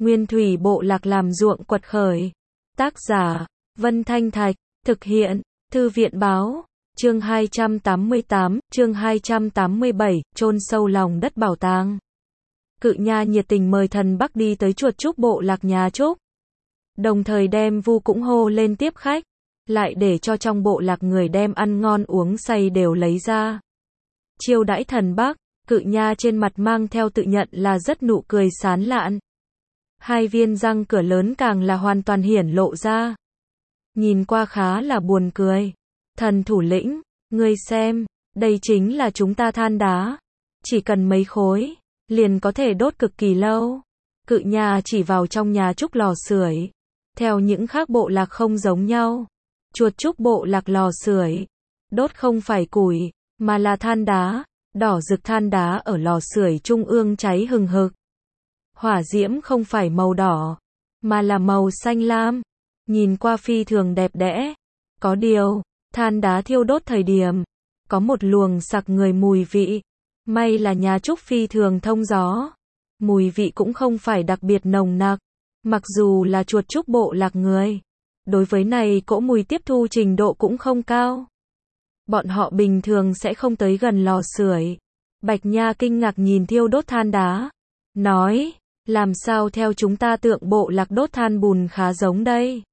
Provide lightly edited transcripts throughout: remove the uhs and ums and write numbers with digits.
Nguyên thủy bộ lạc làm ruộng quật khởi. Tác giả, Vân Thanh Thạch, thực hiện, Thư viện Báo, chương 288, chương 287, chôn sâu lòng đất bảo tàng. Cự Nha nhiệt tình mời thần Bắc đi tới chuột trúc bộ lạc nhà Trúc. Đồng thời đem Vu cũng hô lên tiếp khách, lại để cho trong bộ lạc người đem ăn ngon uống say đều lấy ra. Chiêu đãi thần Bắc, Cự Nha trên mặt mang theo tự nhận là rất nụ cười sán lạn. Hai viên răng cửa lớn càng là hoàn toàn hiển lộ ra. Nhìn qua khá là buồn cười. Thần thủ lĩnh, ngươi xem, đây chính là chúng ta than đá. Chỉ cần mấy khối, liền có thể đốt cực kỳ lâu. Cự Nha chỉ vào trong nhà Trúc lò sưởi. Theo những khác bộ lạc không giống nhau. Chuột Trúc bộ lạc lò sưởi, đốt không phải củi, mà là than đá. Đỏ rực than đá ở lò sưởi trung ương cháy hừng hực. Hỏa diễm không phải màu đỏ, mà là màu xanh lam. Nhìn qua phi thường đẹp đẽ. Có điều, than đá thiêu đốt thời điểm, có một luồng sặc người mùi vị. May là nhà Trúc phi thường thông gió. Mùi vị cũng không phải đặc biệt nồng nặc. Mặc dù là chuột Trúc bộ lạc người, đối với này cỗ mùi tiếp thu trình độ cũng không cao. Bọn họ bình thường sẽ không tới gần lò sưởi. Bạch Nha kinh ngạc nhìn thiêu đốt than đá. Nói, làm sao theo chúng ta tượng bộ lạc đốt than bùn khá giống đây?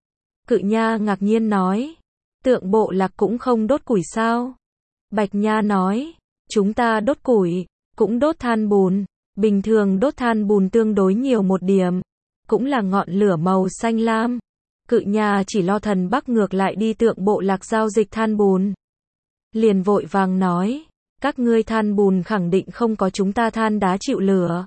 Cự Nha ngạc nhiên nói, tượng bộ lạc cũng không đốt củi sao? Bạch Nha nói, chúng ta đốt củi, cũng đốt than bùn. Bình thường đốt than bùn tương đối nhiều một điểm, cũng là ngọn lửa màu xanh lam. Cự Nha chỉ lo thần Bắc ngược lại đi tượng bộ lạc giao dịch than bùn. Liền vội vàng nói, các ngươi than bùn khẳng định không có chúng ta than đá chịu lửa.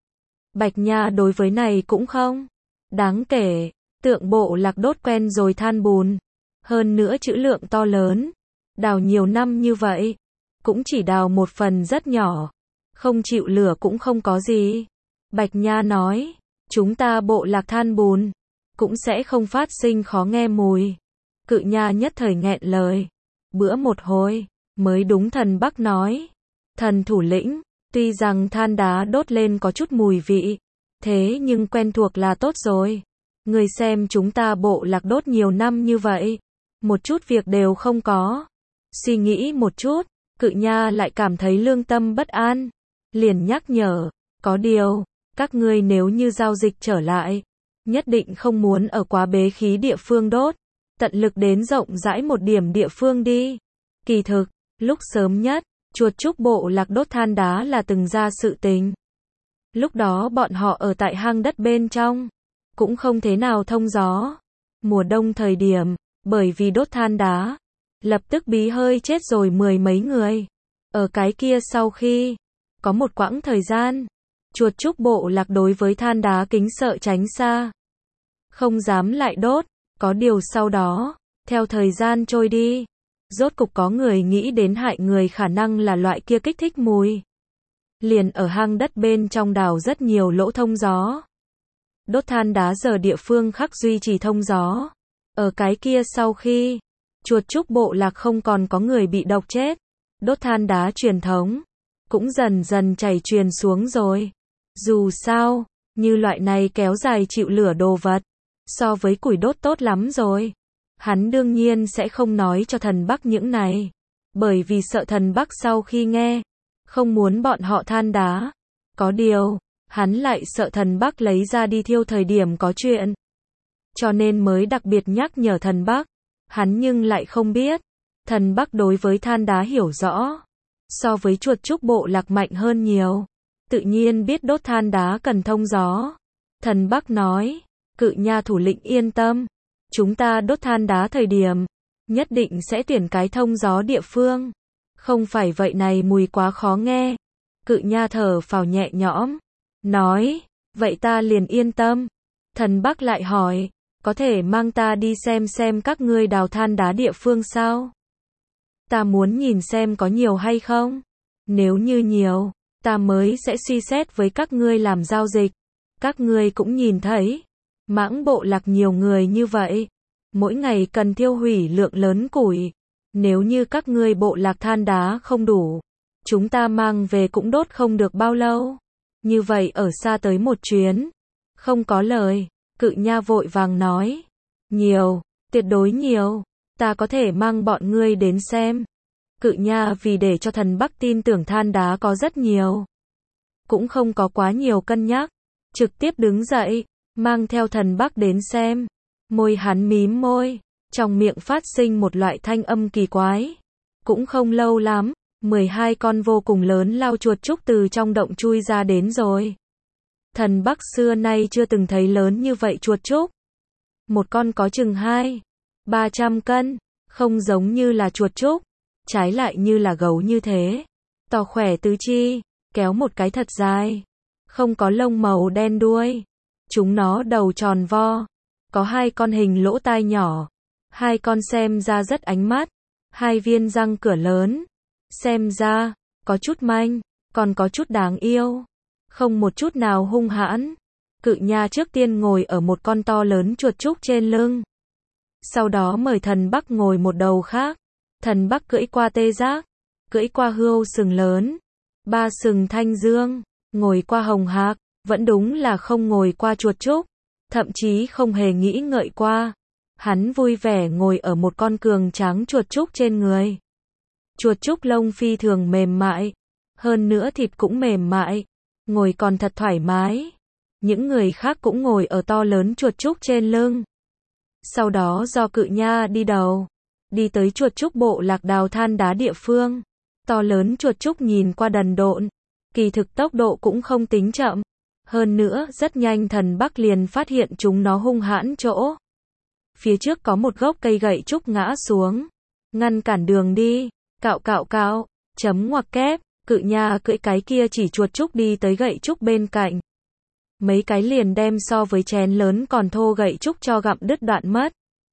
Bạch Nha đối với này cũng không đáng kể, tượng bộ lạc đốt quen rồi than bùn. Hơn nữa trữ lượng to lớn, đào nhiều năm như vậy, cũng chỉ đào một phần rất nhỏ, không chịu lửa cũng không có gì. Bạch Nha nói, chúng ta bộ lạc than bùn, cũng sẽ không phát sinh khó nghe mùi. Cự Nha nhất thời nghẹn lời. Bữa một hồi, mới đúng thần Bắc nói. Thần thủ lĩnh, tuy rằng than đá đốt lên có chút mùi vị, thế nhưng quen thuộc là tốt rồi. Người xem chúng ta bộ lạc đốt nhiều năm như vậy, một chút việc đều không có. Suy nghĩ một chút, Cự Nha lại cảm thấy lương tâm bất an. Liền nhắc nhở, có điều, các ngươi nếu như giao dịch trở lại, nhất định không muốn ở quá bế khí địa phương đốt. Tận lực đến rộng rãi một điểm địa phương đi. Kỳ thực, lúc sớm nhất, chuột Trúc bộ lạc đốt than đá là từng ra sự tình. Lúc đó bọn họ ở tại hang đất bên trong, cũng không thế nào thông gió. Mùa đông thời điểm, bởi vì đốt than đá, lập tức bí hơi chết rồi mười mấy người. Ở cái kia sau khi, có một quãng thời gian, chuột Trúc bộ lạc đối với than đá kính sợ tránh xa. Không dám lại đốt. Có điều sau đó, theo thời gian trôi đi, rốt cục có người nghĩ đến hại người khả năng là loại kia kích thích mùi. Liền ở hang đất bên trong đào rất nhiều lỗ thông gió. Đốt than đá giờ địa phương khắc duy trì thông gió. Ở cái kia sau khi, chuột Trúc bộ lạc không còn có người bị độc chết. Đốt than đá truyền thống, cũng dần dần chảy truyền xuống rồi. Dù sao, như loại này kéo dài chịu lửa đồ vật, so với củi đốt tốt lắm rồi. Hắn đương nhiên sẽ không nói cho thần Bắc những này. Bởi vì sợ thần Bắc sau khi nghe, không muốn bọn họ than đá. Có điều, hắn lại sợ thần Bắc lấy ra đi thiêu thời điểm có chuyện. Cho nên mới đặc biệt nhắc nhở thần Bắc. Hắn nhưng lại không biết. Thần Bắc đối với than đá hiểu rõ. So với chuột Trúc bộ lạc mạnh hơn nhiều. Tự nhiên biết đốt than đá cần thông gió. Thần Bắc nói. Cự Nha thủ lĩnh yên tâm, chúng ta đốt than đá thời điểm, nhất định sẽ tuyển cái thông gió địa phương. Không phải vậy này mùi quá khó nghe. Cự Nha thở phào nhẹ nhõm, nói, vậy ta liền yên tâm. Thần Bắc lại hỏi, có thể mang ta đi xem các ngươi đào than đá địa phương sao? Ta muốn nhìn xem có nhiều hay không. Nếu như nhiều, ta mới sẽ suy xét với các ngươi làm giao dịch. Các ngươi cũng nhìn thấy. Mãng bộ lạc nhiều người như vậy, mỗi ngày cần tiêu hủy lượng lớn củi. Nếu như các ngươi bộ lạc than đá không đủ, chúng ta mang về cũng đốt không được bao lâu. Như vậy ở xa tới một chuyến, Không có lời, Cự Nha vội vàng nói. Nhiều, tuyệt đối nhiều, ta có thể mang bọn ngươi đến xem. Cự Nha vì để cho thần Bắc tin tưởng than đá có rất nhiều, cũng không có quá nhiều cân nhắc, trực tiếp đứng dậy, mang theo thần Bắc đến xem. Môi hắn mím môi, trong miệng phát sinh một loại thanh âm kỳ quái. Cũng không lâu lắm, 12 con vô cùng lớn lao chuột trúc từ trong động chui ra đến rồi. Thần Bắc xưa nay chưa từng thấy lớn như vậy chuột trúc. Một con có chừng 200-300 cân, không giống như là chuột trúc, trái lại như là gấu như thế. To khỏe tứ chi, kéo một cái thật dài, không có lông màu đen đuôi. Chúng nó đầu tròn vo, có 2 con hình lỗ tai nhỏ, 2 con xem ra rất ánh mắt, 2 viên răng cửa lớn, xem ra có chút manh, còn có chút đáng yêu, không một chút nào hung hãn. Cự Nha trước tiên ngồi ở một con to lớn chuột trúc trên lưng, sau đó mời thần Bắc ngồi một đầu khác. Thần Bắc cưỡi qua tê giác, cưỡi qua hươu sừng lớn, 3 sừng thanh dương, ngồi qua hồng hạc, vẫn đúng là không ngồi qua chuột trúc, thậm chí không hề nghĩ ngợi qua. Hắn vui vẻ ngồi ở một con cường tráng chuột trúc trên người. Chuột trúc lông phi thường mềm mại, hơn nữa thịt cũng mềm mại, ngồi còn thật thoải mái. Những người khác cũng ngồi ở to lớn chuột trúc trên lưng. Sau đó do Cự Nha đi đầu, đi tới chuột trúc bộ lạc đào than đá địa phương. To lớn chuột trúc nhìn qua đần độn, kỳ thực tốc độ cũng không tính chậm. Hơn nữa, rất nhanh thần Bắc liền phát hiện chúng nó hung hãn chỗ. Phía trước có một gốc cây gậy trúc ngã xuống, ngăn cản đường đi. Cạo cạo cạo, chấm ngoặc kép, Cự Nha cưỡi cái kia chỉ chuột trúc đi tới gậy trúc bên cạnh. Mấy cái liền đem so với chén lớn còn thô gậy trúc cho gặm đứt đoạn mất.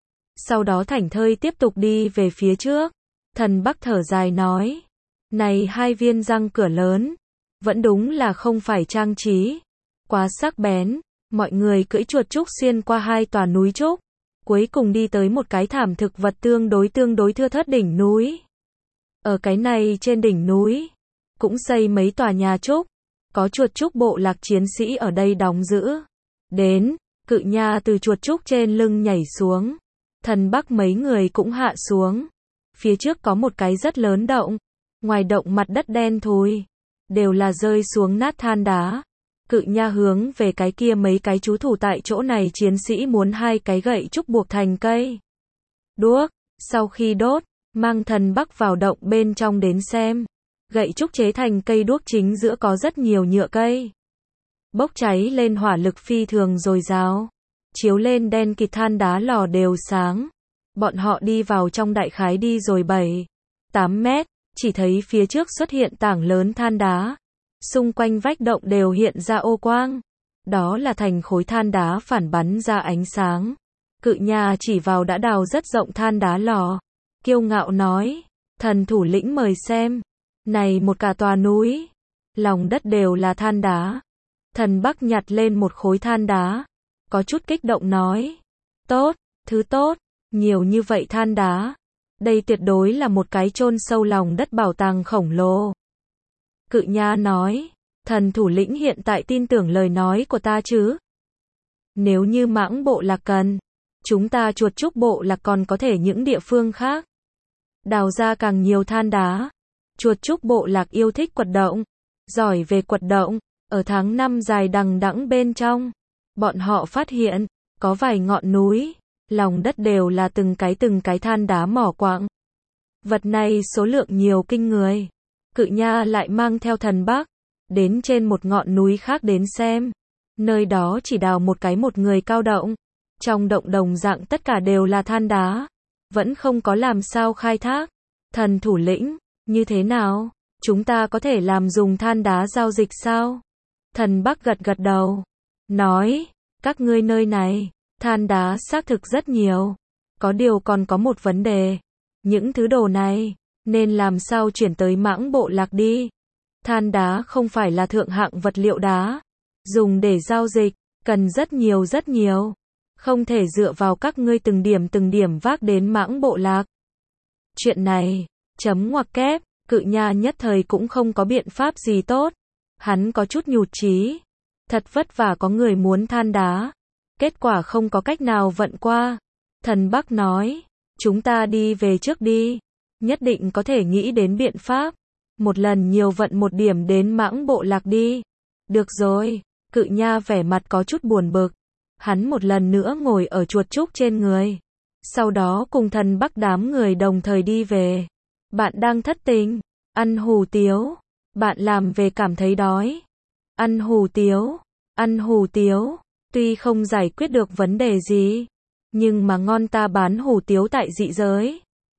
Sau đó thảnh thơi tiếp tục đi về phía trước. Thần Bắc thở dài nói, này 2 viên răng cửa lớn, vẫn đúng là không phải trang trí, quá sắc bén. Mọi người cưỡi chuột trúc xuyên qua 2 tòa núi trúc, cuối cùng đi tới một cái thảm thực vật tương đối thưa thớt đỉnh núi. Ở cái này trên đỉnh núi, cũng xây mấy tòa nhà trúc, có chuột trúc bộ lạc chiến sĩ ở đây đóng giữ. Đến, Cự Nha từ chuột trúc trên lưng nhảy xuống, thần Bắc mấy người cũng hạ xuống. Phía trước có một cái rất lớn động, ngoài động mặt đất đen thui, đều là rơi xuống nát than đá. Cự Nha hướng về cái kia mấy cái trú thủ tại chỗ này chiến sĩ muốn 2 cái gậy trúc buộc thành cây đuốc, sau khi đốt, mang thần Bắc vào động bên trong đến xem. Gậy trúc chế thành cây đuốc chính giữa có rất nhiều nhựa cây, bốc cháy lên hỏa lực phi thường dồi dào, chiếu lên đen kịt than đá lò đều sáng. Bọn họ đi vào trong đại khái đi rồi 7-8 mét, chỉ thấy phía trước xuất hiện tảng lớn than đá, xung quanh vách động đều hiện ra ô quang, đó là thành khối than đá phản bắn ra ánh sáng. Cự Nha chỉ vào đã đào rất rộng than đá lò, kiêu ngạo nói, thần thủ lĩnh mời xem, này một cả tòa núi, lòng đất đều là than đá. Thần Bắc nhặt lên một khối than đá, có chút kích động nói, tốt, thứ tốt, nhiều như vậy than đá, đây tuyệt đối là một cái chôn sâu lòng đất bảo tàng khổng lồ. Cự Nha nói, thần thủ lĩnh hiện tại tin tưởng lời nói của ta chứ? Nếu như Mãng bộ lạc cần, chúng ta chuột trúc bộ lạc còn có thể những địa phương khác đào ra càng nhiều than đá. Chuột trúc bộ lạc yêu thích quật động, giỏi về quật động. Ở tháng 5 dài đằng đẵng bên trong, bọn họ phát hiện, có vài ngọn núi, lòng đất đều là từng cái than đá mỏ quặng. Vật này số lượng nhiều kinh người. Cự Nha lại mang theo thần Bắc, đến trên một ngọn núi khác đến xem. Nơi đó chỉ đào một người cao động. Trong động đồng dạng tất cả đều là than đá. Vẫn không có làm sao khai thác. Thần thủ lĩnh, như thế nào? Chúng ta có thể làm dùng than đá giao dịch sao? Thần Bắc gật gật đầu, nói, các ngươi nơi này, than đá xác thực rất nhiều. Có điều còn có một vấn đề. Những thứ đồ này, nên làm sao chuyển tới Mãng bộ lạc đi? Than đá không phải là thượng hạng vật liệu đá. Dùng để giao dịch, cần rất nhiều. Không thể dựa vào các ngươi từng điểm vác đến Mãng bộ lạc. Chuyện này, chấm ngoặc kép, Cự Nha nhất thời cũng không có biện pháp gì tốt. Hắn có chút nhụt chí. Thật vất vả có người muốn than đá. Kết quả không có cách nào vận qua. Thần Bắc nói, chúng ta đi về trước đi. Nhất định có thể nghĩ đến biện pháp. Một lần nhiều vận một điểm đến Mãng Bộ Lạc đi. Được rồi, Cự Nha vẻ mặt có chút buồn bực. Hắn một lần nữa ngồi ở chuột trúc trên người. Sau đó cùng Thần Bắc đám người đồng thời đi về. Bạn đang thất tình, ăn hủ tiếu. Bạn làm về cảm thấy đói. Ăn hủ tiếu, ăn hủ tiếu. Tuy không giải quyết được vấn đề gì, nhưng mà ngon, ta bán hủ tiếu tại dị giới.